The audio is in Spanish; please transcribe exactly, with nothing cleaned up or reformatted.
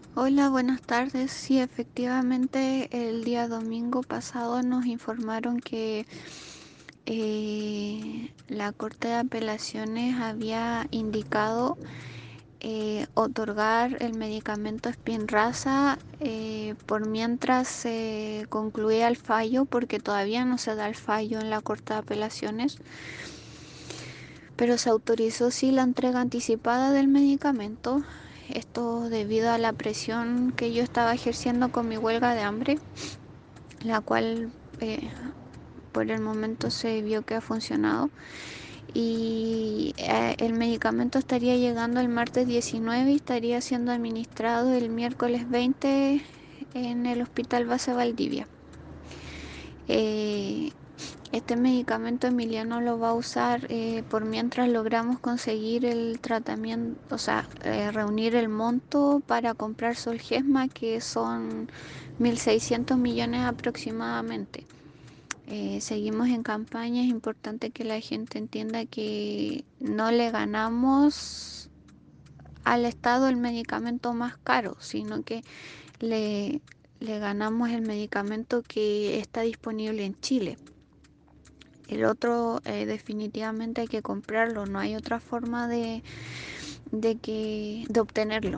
Hola, buenas tardes. Sí, efectivamente, el día domingo pasado nos informaron que eh, la Corte de Apelaciones había indicado eh, otorgar el medicamento Spinraza eh, por mientras se concluía el fallo, porque todavía no se da el fallo en la Corte de Apelaciones, pero se autorizó sí la entrega anticipada del medicamento. Esto debido a la presión que yo estaba ejerciendo con mi huelga de hambre, la cual eh, por el momento se vio que ha funcionado. Y eh, el medicamento estaría llegando el martes diecinueve y estaría siendo administrado el miércoles veinte en el Hospital Base Valdivia. Eh, este medicamento Emiliano lo va a usar eh, por mientras logramos conseguir el tratamiento, o sea, eh, reunir el monto para comprar Solgesma, que son mil seiscientos millones aproximadamente. Eh, seguimos en campaña, es importante que la gente entienda que no le ganamos al Estado el medicamento más caro, sino que le, le ganamos el medicamento que está disponible en Chile. El otro eh, definitivamente hay que comprarlo, no hay otra forma de, de, que, de obtenerlo.